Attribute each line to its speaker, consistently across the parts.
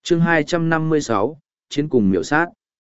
Speaker 1: Chương 256, Chiến cùng miểu sát.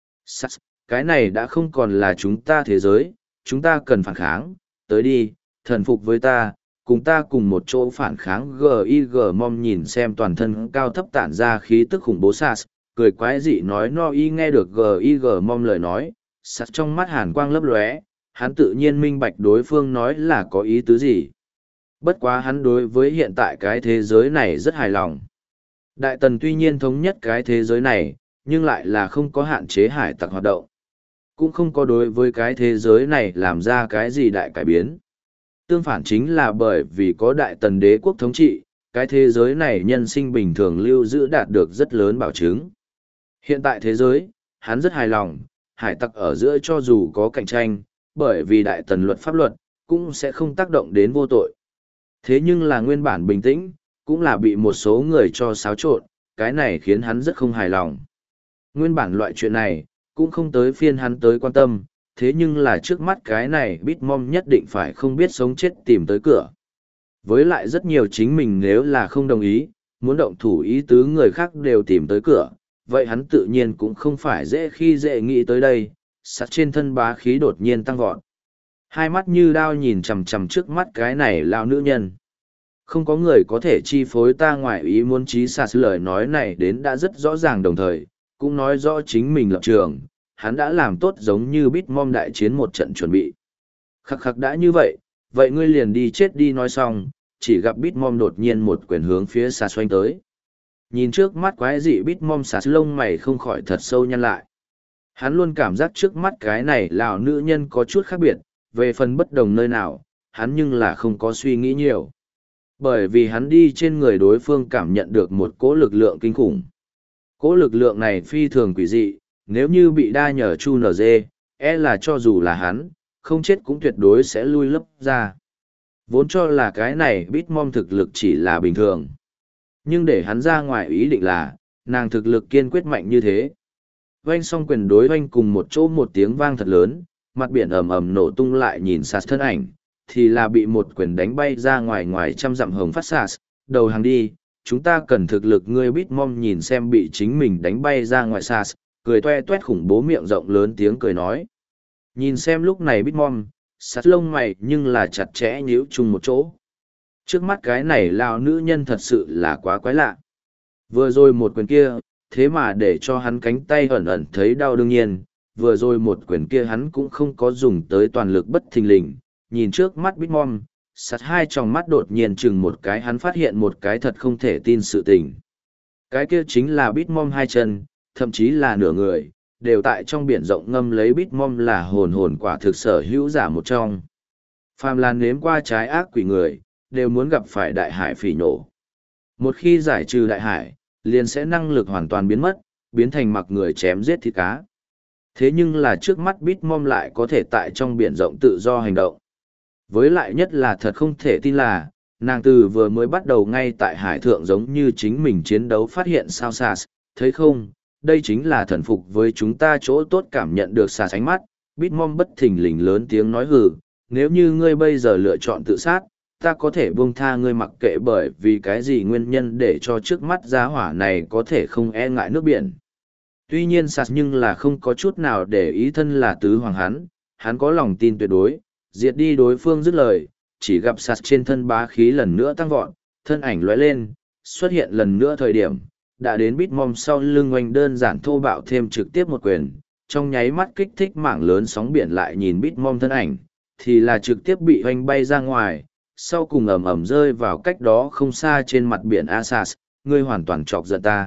Speaker 1: Cái này đã không còn là chúng ta thế giới, chúng ta cần phản kháng, tới đi, thần phục với ta, cùng ta cùng một chỗ phản kháng. G.I.G. Mom nhìn xem toàn thân cao thấp tản ra khí tức khủng bố Sas, cười quái dị nói no y. Nghe được G.I.G. Mom lời nói, Sas trong mắt hàn quang lấp lóe, hắn tự nhiên minh bạch đối phương nói là có ý tứ gì. Bất quá hắn đối với hiện tại cái thế giới này rất hài lòng. Đại Tần tuy nhiên thống nhất cái thế giới này, nhưng lại là không có hạn chế hải tặc hoạt động. Cũng không có đối với cái thế giới này làm ra cái gì đại cải biến. Tương phản chính là bởi vì có Đại Tần đế quốc thống trị, cái thế giới này nhân sinh bình thường lưu giữ đạt được rất lớn bảo chứng. Hiện tại thế giới, hắn rất hài lòng, hải tặc ở giữa cho dù có cạnh tranh, bởi vì Đại Tần luật pháp luật, cũng sẽ không tác động đến vô tội. Thế nhưng là nguyên bản bình tĩnh, cũng là bị một số người cho xáo trộn, cái này khiến hắn rất không hài lòng. Nguyên bản loại chuyện này, cũng không tới phiên hắn tới quan tâm, thế nhưng là trước mắt cái này Bitmom nhất định phải không biết sống chết tìm tới cửa. Với lại rất nhiều chính mình nếu là không đồng ý, muốn động thủ ý tứ người khác đều tìm tới cửa, vậy hắn tự nhiên cũng không phải dễ khi dễ nghĩ tới đây, sắt trên thân bá khí đột nhiên tăng vọt. Hai mắt như đao nhìn chằm chằm trước mắt cái này lao nữ nhân. Không có người có thể chi phối ta ngoài ý muốn. Chí sạt lời nói này đến đã rất rõ ràng, đồng thời cũng nói rõ chính mình lập trường, hắn đã làm tốt giống như Bitmom đại chiến một trận chuẩn bị. Khắc khắc đã như vậy, vậy ngươi liền đi chết đi. Nói xong, chỉ gặp Bitmom đột nhiên một quyền hướng phía sạt xoanh tới. Nhìn trước mắt quái dị Bitmom, sạt lông mày không khỏi thật sâu nhăn lại. Hắn luôn cảm giác trước mắt cái này lão nữ nhân có chút khác biệt, về phần bất đồng nơi nào, hắn nhưng là không có suy nghĩ nhiều. Bởi vì hắn đi trên người đối phương cảm nhận được một cỗ lực lượng kinh khủng. Cỗ lực lượng này phi thường quỷ dị, nếu như bị đa nhờ chu nở dê, là cho dù là hắn, không chết cũng tuyệt đối sẽ lui lấp ra. Vốn cho là cái này Bitmom thực lực chỉ là bình thường. Nhưng để hắn ra ngoài ý định là, nàng thực lực kiên quyết mạnh như thế. Oanh song quyền đối oanh cùng một chỗ một tiếng vang thật lớn, mặt biển ầm ầm nổ tung. Lại nhìn sạt thân ảnh, thì là bị một quyền đánh bay ra ngoài trăm dặm hồng phát sạt, đầu hàng đi, chúng ta cần thực lực. Ngươi Bitmom nhìn xem bị chính mình đánh bay ra ngoài sạt, cười toe toét khủng bố miệng rộng lớn tiếng cười nói. Nhìn xem lúc này Bitmom, sạt lông mày nhưng là chặt chẽ nhíu chung một chỗ. Trước mắt cái này lao nữ nhân thật sự là quá quái lạ. Vừa rồi một quyền kia, thế mà để cho hắn cánh tay ẩn ẩn thấy đau. Đương nhiên, vừa rồi một quyền kia hắn cũng không có dùng tới toàn lực bất thình lình. Nhìn trước mắt Bitmom, sạt hai tròng mắt đột nhiên chừng một cái, hắn phát hiện một cái thật không thể tin sự tình. Cái kia chính là Bitmom hai chân, thậm chí là nửa người, đều tại trong biển rộng ngâm lấy. Bitmom là hồn quả thực sở hữu giả một trong. Phàm là nếm qua trái ác quỷ người, đều muốn gặp phải đại hải phỉ nổ. Một khi giải trừ đại hải, liền sẽ năng lực hoàn toàn biến mất, biến thành mặc người chém giết thịt cá. Thế nhưng là trước mắt Bitmom lại có thể tại trong biển rộng tự do hành động. Với lại nhất là thật không thể tin là, nàng từ vừa mới bắt đầu ngay tại hải thượng giống như chính mình chiến đấu phát hiện sao Sas, thấy không, đây chính là thần phục với chúng ta chỗ tốt. Cảm nhận được Sas ánh mắt, Bitmom bất thình lình lớn tiếng nói hừ, nếu như ngươi bây giờ lựa chọn tự sát, ta có thể buông tha ngươi mặc kệ bởi vì cái gì nguyên nhân để cho trước mắt giá hỏa này có thể không e ngại nước biển. Tuy nhiên Sas nhưng là không có chút nào để ý thân là tứ hoàng hắn có lòng tin tuyệt đối, diệt đi đối phương. Dứt lời, chỉ gặp Sas trên thân bá khí lần nữa tăng vọt, thân ảnh lóe lên, xuất hiện lần nữa thời điểm, đã đến Bitmom sau lưng oanh đơn giản thô bạo thêm trực tiếp một quyền, trong nháy mắt kích thích mảng lớn sóng biển. Lại nhìn Bitmom thân ảnh, thì là trực tiếp bị oanh bay ra ngoài, sau cùng ầm ầm rơi vào cách đó không xa trên mặt biển. Asas, ngươi hoàn toàn chọc giận ta.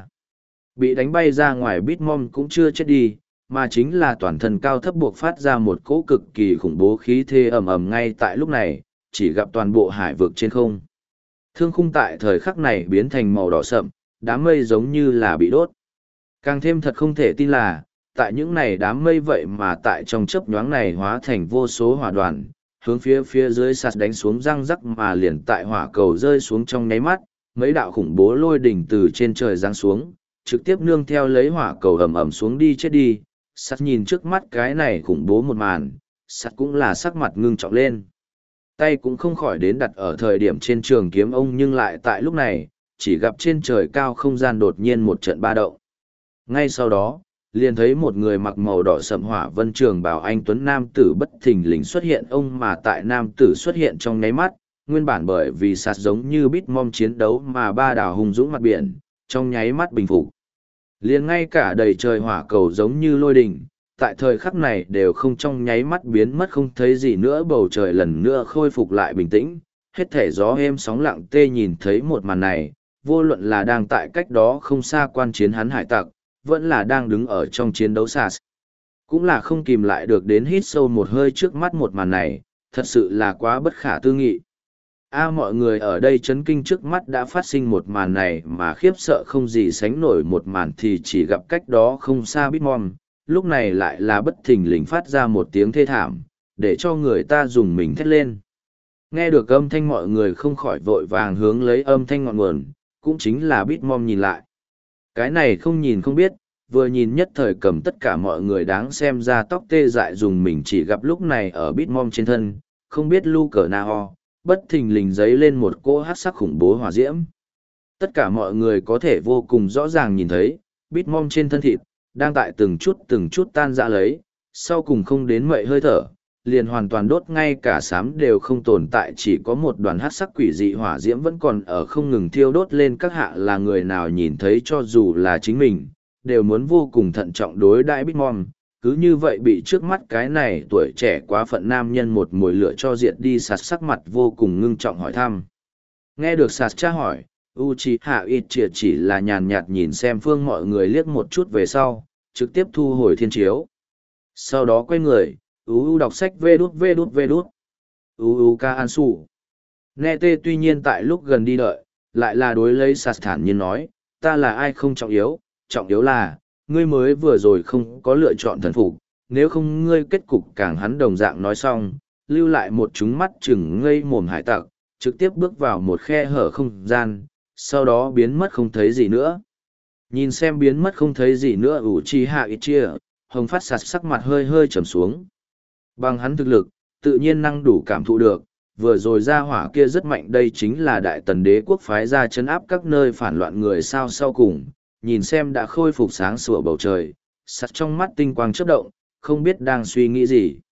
Speaker 1: Bị đánh bay ra ngoài Bitmom cũng chưa chết đi, mà chính là toàn thân cao thấp buộc phát ra một cỗ cực kỳ khủng bố khí thế ầm ầm. Ngay tại lúc này, chỉ gặp toàn bộ hải vực trên không. Thương khung tại thời khắc này biến thành màu đỏ sậm, đám mây giống như là bị đốt. Càng thêm thật không thể tin là, tại những này đám mây vậy mà tại trong chớp nhoáng này hóa thành vô số hỏa đoàn, hướng phía dưới sạt đánh xuống răng rắc. Mà liền tại hỏa cầu rơi xuống trong nháy mắt, mấy đạo khủng bố lôi đỉnh từ trên trời giáng xuống, trực tiếp nương theo lấy hỏa cầu ầm ầm xuống đi chết đi. Sắt nhìn trước mắt cái này khủng bố một màn, sắt cũng là sắc mặt ngưng trọng lên. Tay cũng không khỏi đến đặt ở thời điểm trên trường kiếm ông, nhưng lại tại lúc này, chỉ gặp trên trời cao không gian đột nhiên một trận ba động. Ngay sau đó, liền thấy một người mặc màu đỏ sậm hỏa vân trường bào anh tuấn nam tử bất thình lình xuất hiện. Ông mà tại nam tử xuất hiện trong nháy mắt, nguyên bản bởi vì sạt giống như Bitmom chiến đấu mà ba đảo hùng dũng mặt biển, trong nháy mắt bình phục. Liền ngay cả đầy trời hỏa cầu giống như lôi đình, tại thời khắc này đều không trong nháy mắt biến mất không thấy gì nữa. Bầu trời lần nữa khôi phục lại bình tĩnh, hết thể gió êm sóng lặng tê. Nhìn thấy một màn này, vô luận là đang tại cách đó không xa quan chiến hắn hải tặc, vẫn là đang đứng ở trong chiến đấu SARS, cũng là không kìm lại được đến hít sâu một hơi. Trước mắt một màn này, thật sự là quá bất khả tư nghị. Mọi người ở đây chấn kinh trước mắt đã phát sinh một màn này, mà khiếp sợ không gì sánh nổi một màn thì chỉ gặp cách đó không xa Bitmom, lúc này lại là bất thình lình phát ra một tiếng thê thảm, để cho người ta dùng mình thét lên. Nghe được âm thanh, mọi người không khỏi vội vàng hướng lấy âm thanh ngọn nguồn, cũng chính là Bitmom nhìn lại. Cái này không nhìn không biết, vừa nhìn nhất thời cầm tất cả mọi người đáng xem ra tóc tê dại dùng mình. Chỉ gặp lúc này ở Bitmom trên thân, không biết lu cờ na ho, bất thình lình giấy lên một cỗ hắc sắc khủng bố hỏa diễm. Tất cả mọi người có thể vô cùng rõ ràng nhìn thấy, Bitmom trên thân thịt, đang tại từng chút tan rã lấy, sau cùng không đến mậy hơi thở, liền hoàn toàn đốt, ngay cả xám đều không tồn tại, chỉ có một đoàn hắc sắc quỷ dị hỏa diễm vẫn còn ở không ngừng thiêu đốt lên. Các hạ là người nào nhìn thấy, cho dù là chính mình, đều muốn vô cùng thận trọng đối đãi Bitmom, cứ như vậy bị trước mắt cái này tuổi trẻ quá phận nam nhân một mồi lửa cho diệt đi. Sạt sắc mặt vô cùng ngưng trọng hỏi thăm. Nghe được Sạt tra hỏi, Uchiha Itachi chỉ là nhàn nhạt nhìn xem phương mọi người liếc một chút về sau, trực tiếp thu hồi thiên chiếu. Sau đó quay người, đọc sách vê đút. Ca An Su. Nghe tê tuy nhiên tại lúc gần đi đợi, lại là đối lấy Sạt thản nhiên nói, ta là ai không trọng yếu là, ngươi mới vừa rồi không có lựa chọn thần phục, nếu không ngươi kết cục càng. Hắn đồng dạng nói xong, lưu lại một trúng mắt chừng ngây mồm hải tặc, trực tiếp bước vào một khe hở không gian, sau đó biến mất không thấy gì nữa. Nhìn xem biến mất không thấy gì nữa Uchiha Itachi, Hồng Phát Sạt sắc mặt hơi hơi trầm xuống. Bằng hắn thực lực, tự nhiên năng đủ cảm thụ được, vừa rồi ra hỏa kia rất mạnh, đây chính là Đại Tần Đế quốc phái ra trấn áp các nơi phản loạn người sao. Sau cùng, nhìn xem đã khôi phục sáng sủa bầu trời, Sạt trong mắt tinh quang chớp động, không biết đang suy nghĩ gì.